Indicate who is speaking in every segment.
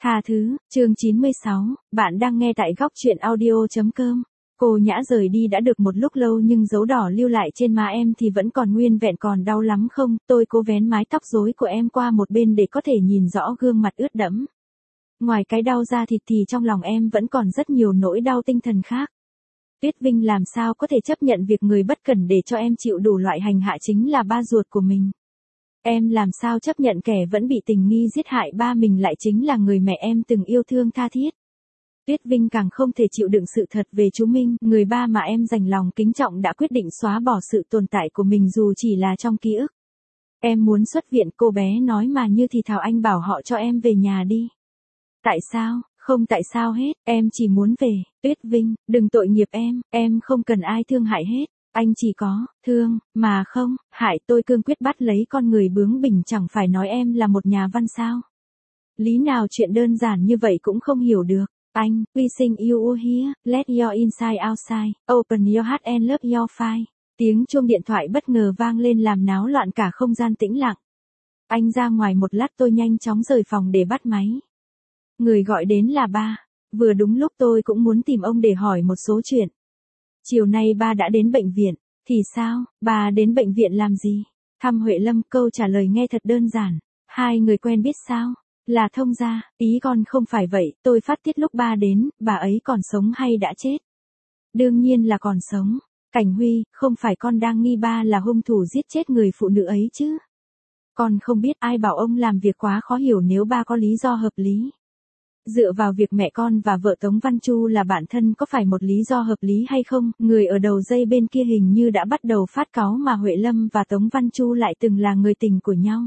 Speaker 1: Tha thứ, chương 96, bạn đang nghe tại góc truyện audio.com. Cô Nhã rời đi đã được một lúc lâu nhưng dấu đỏ lưu lại trên má em thì vẫn còn nguyên vẹn. Còn đau lắm không? Tôi cố vén mái tóc rối của em qua một bên để có thể nhìn rõ gương mặt ướt đẫm. Ngoài cái đau da thịt thì trong lòng em vẫn còn rất nhiều nỗi đau tinh thần khác. Tuyết Vinh làm sao có thể chấp nhận việc người bất cẩn để cho em chịu đủ loại hành hạ chính là ba ruột của mình. Em làm sao chấp nhận kẻ vẫn bị tình nghi giết hại ba mình lại chính là người mẹ em từng yêu thương tha thiết. Tuyết Vinh càng không thể chịu đựng sự thật về chú Minh, người ba mà em dành lòng kính trọng đã quyết định xóa bỏ sự tồn tại của mình dù chỉ là trong ký ức. Em muốn xuất viện, cô bé nói mà như thì thào. Anh bảo họ cho em về nhà đi. Tại sao? Không tại sao hết, em chỉ muốn về. Tuyết Vinh, đừng tội nghiệp em không cần ai thương hại hết. Anh chỉ có, thương, mà không, hại. Tôi cương quyết bắt lấy con người bướng bỉnh. Chẳng phải nói em là một nhà văn sao? Lý nào chuyện đơn giản như vậy cũng không hiểu được. Anh, we sing you here, let your inside outside, open your heart and love your fire. Tiếng chuông điện thoại bất ngờ vang lên làm náo loạn cả không gian tĩnh lặng. Anh ra ngoài một lát, tôi nhanh chóng rời phòng để bắt máy. Người gọi đến là ba. Vừa đúng lúc tôi cũng muốn tìm ông để hỏi một số chuyện. Chiều nay ba đã đến bệnh viện. Thì sao, bà đến bệnh viện làm gì? Thăm Huệ Lâm. Câu trả lời nghe thật đơn giản. Hai người quen biết sao? Là thông gia. Ý con không phải vậy. Tôi phát tiết lúc ba đến, bà ấy còn sống hay đã chết? Đương nhiên là còn sống. Cảnh Huy, không phải con đang nghi ba là hung thủ giết chết người phụ nữ ấy chứ? Con không biết, ai bảo ông làm việc quá khó hiểu. Nếu ba có lý do hợp lý. Dựa vào việc mẹ con và vợ Tống Văn Chu là bạn thân có phải một lý do hợp lý hay không? Người ở đầu dây bên kia hình như đã bắt đầu phát cáu mà Huệ Lâm và Tống Văn Chu lại từng là người tình của nhau.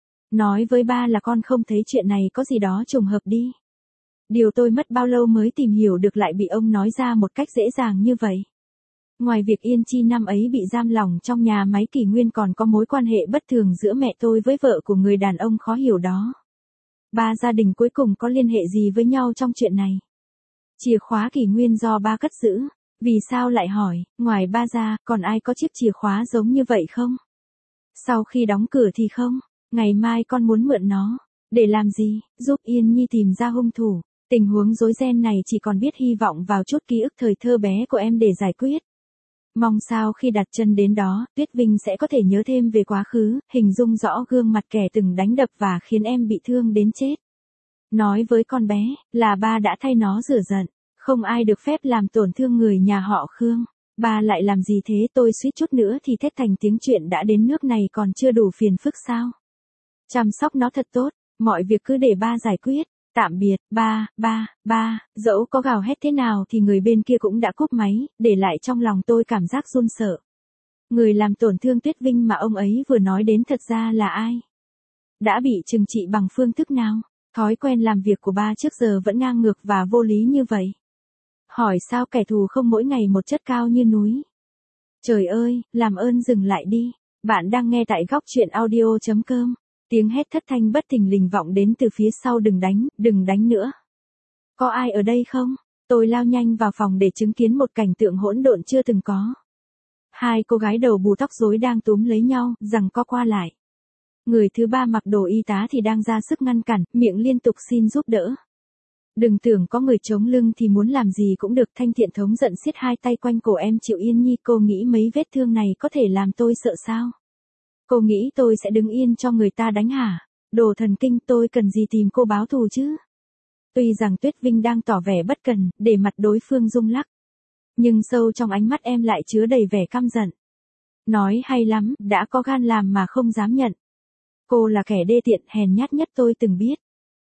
Speaker 1: Nói với ba là con không thấy chuyện này có gì đó trùng hợp đi. Điều tôi mất bao lâu mới tìm hiểu được lại bị ông nói ra một cách dễ dàng như vậy. Ngoài việc Yên Chi năm ấy bị giam lỏng trong nhà máy kỷ nguyên còn có mối quan hệ bất thường giữa mẹ tôi với vợ của người đàn ông khó hiểu đó. Ba gia đình cuối cùng có liên hệ gì với nhau trong chuyện này? Chìa khóa kỷ nguyên do ba cất giữ. Vì sao lại hỏi, ngoài ba ra, còn ai có chiếc chìa khóa giống như vậy không? Sau khi đóng cửa thì không. Ngày mai con muốn mượn nó. Để làm gì? Giúp Yên Nhi tìm ra hung thủ. Tình huống rối ren này chỉ còn biết hy vọng vào chút ký ức thời thơ bé của em để giải quyết. Mong sao khi đặt chân đến đó, Tuyết Vinh sẽ có thể nhớ thêm về quá khứ, hình dung rõ gương mặt kẻ từng đánh đập và khiến em bị thương đến chết. Nói với con bé, là ba đã thay nó rửa giận, không ai được phép làm tổn thương người nhà họ Khương. Ba lại làm gì thế? Tôi suýt chút nữa thì thét thành tiếng. Chuyện đã đến nước này còn chưa đủ phiền phức sao? Chăm sóc nó thật tốt, mọi việc cứ để ba giải quyết. Tạm biệt, ba, dẫu có gào hét thế nào thì người bên kia cũng đã cúp máy, để lại trong lòng tôi cảm giác run sợ. Người làm tổn thương Tuyết Vinh mà ông ấy vừa nói đến thật ra là ai? Đã bị trừng trị bằng phương thức nào? Thói quen làm việc của ba trước giờ vẫn ngang ngược và vô lý như vậy. Hỏi sao kẻ thù không mỗi ngày một chất cao như núi? Trời ơi, làm ơn dừng lại đi. Bạn đang nghe tại góc truyện audio.com. Tiếng hét thất thanh bất thình lình vọng đến từ phía sau. Đừng đánh nữa. Có ai ở đây không? Tôi lao nhanh vào phòng để chứng kiến một cảnh tượng hỗn độn chưa từng có. Hai cô gái đầu bù tóc rối đang túm lấy nhau, giằng co qua lại. Người thứ ba mặc đồ y tá thì đang ra sức ngăn cản, miệng liên tục xin giúp đỡ. Đừng tưởng có người chống lưng thì muốn làm gì cũng được. Thanh Thiện thống giận siết hai tay quanh cổ em Triệu Yên Nhi. Cô nghĩ mấy vết thương này có thể làm tôi sợ sao? Cô nghĩ tôi sẽ đứng yên cho người ta đánh hả? Đồ thần kinh, tôi cần gì tìm cô báo thù chứ? Tuy rằng Tuyết Vinh đang tỏ vẻ bất cần, để mặt đối phương rung lắc. Nhưng sâu trong ánh mắt em lại chứa đầy vẻ căm giận. Nói hay lắm, đã có gan làm mà không dám nhận. Cô là kẻ đê tiện hèn nhát nhất tôi từng biết.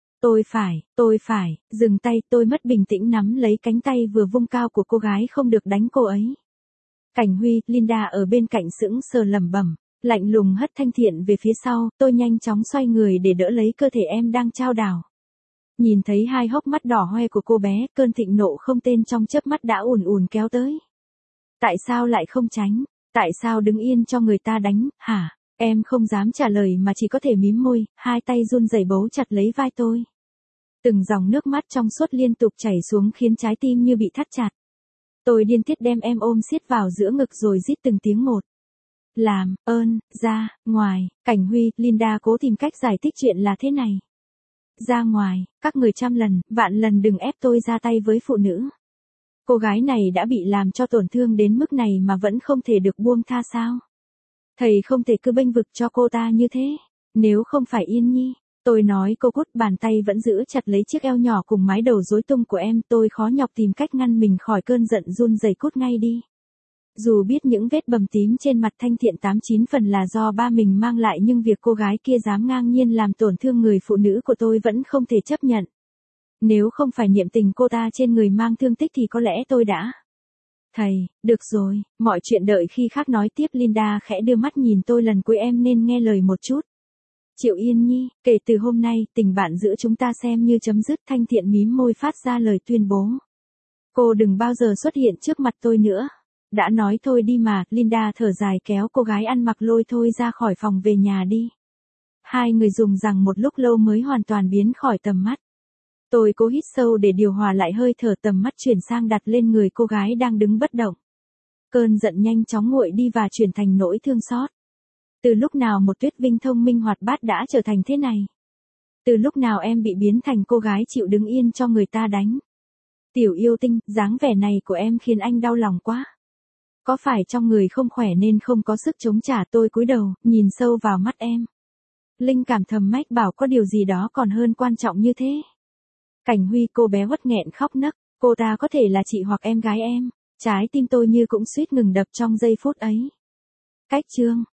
Speaker 1: Tôi phải, dừng tay. Tôi mất bình tĩnh nắm lấy cánh tay vừa vung cao của cô gái. Không được đánh cô ấy. Cảnh Huy, Linda ở bên cạnh sững sờ lẩm bẩm. Lạnh lùng hất Thanh Thiện về phía sau. Tôi nhanh chóng xoay người để đỡ lấy cơ thể em đang chao đảo. Nhìn thấy hai hốc mắt đỏ hoe của cô bé, cơn thịnh nộ không tên trong chớp mắt đã ùn ùn kéo tới. Tại sao lại không tránh? Tại sao đứng yên cho người ta đánh, hả? Em không dám trả lời mà chỉ có thể mím môi, hai tay run rẩy bấu chặt lấy vai tôi. Từng dòng nước mắt trong suốt liên tục chảy xuống khiến trái tim như bị thắt chặt. Tôi điên tiết đem em ôm siết vào giữa ngực rồi rít từng tiếng một. Làm ơn, ra, ngoài. Cảnh Huy, Linda cố tìm cách giải thích chuyện là thế này. Ra ngoài, các người trăm lần, vạn lần đừng ép tôi ra tay với phụ nữ. Cô gái này đã bị làm cho tổn thương đến mức này mà vẫn không thể được buông tha sao? Thầy không thể cứ bênh vực cho cô ta như thế. Nếu không phải Yên Nhi, tôi nói cô cút, bàn tay vẫn giữ chặt lấy chiếc eo nhỏ cùng mái đầu rối tung của em, tôi khó nhọc tìm cách ngăn mình khỏi cơn giận run rẩy, cút ngay đi. Dù biết những vết bầm tím trên mặt Thanh Thiện 89 phần là do ba mình mang lại, nhưng việc cô gái kia dám ngang nhiên làm tổn thương người phụ nữ của tôi vẫn không thể chấp nhận. Nếu không phải niệm tình cô ta trên người mang thương tích thì có lẽ tôi đã... Thầy, được rồi, mọi chuyện đợi khi khác nói tiếp. Linda khẽ đưa mắt nhìn tôi, lần cuối em nên nghe lời một chút. Triệu Yên Nhi, kể từ hôm nay, tình bạn giữa chúng ta xem như chấm dứt. Thanh Thiện mím môi phát ra lời tuyên bố. Cô đừng bao giờ xuất hiện trước mặt tôi nữa. Đã nói thôi đi mà. Linda thở dài kéo cô gái ăn mặc lôi thôi ra khỏi phòng, về nhà đi. Hai người dùng rằng một lúc lâu mới hoàn toàn biến khỏi tầm mắt. Tôi cố hít sâu để điều hòa lại hơi thở, tầm mắt chuyển sang đặt lên người cô gái đang đứng bất động. Cơn giận nhanh chóng nguội đi và chuyển thành nỗi thương xót. Từ lúc nào một Tuyết Vinh thông minh hoạt bát đã trở thành thế này? Từ lúc nào em bị biến thành cô gái chịu đứng yên cho người ta đánh? Tiểu yêu tinh, dáng vẻ này của em khiến anh đau lòng quá. Có phải trong người không khỏe nên không có sức chống trả? Tôi cúi đầu, nhìn sâu vào mắt em. Linh cảm thầm mách bảo có điều gì đó còn hơn quan trọng như thế. Cảnh Huy, cô bé uất nghẹn khóc nấc. Cô ta có thể là chị hoặc em gái em. Trái tim tôi như cũng suýt ngừng đập trong giây phút ấy. Cách chương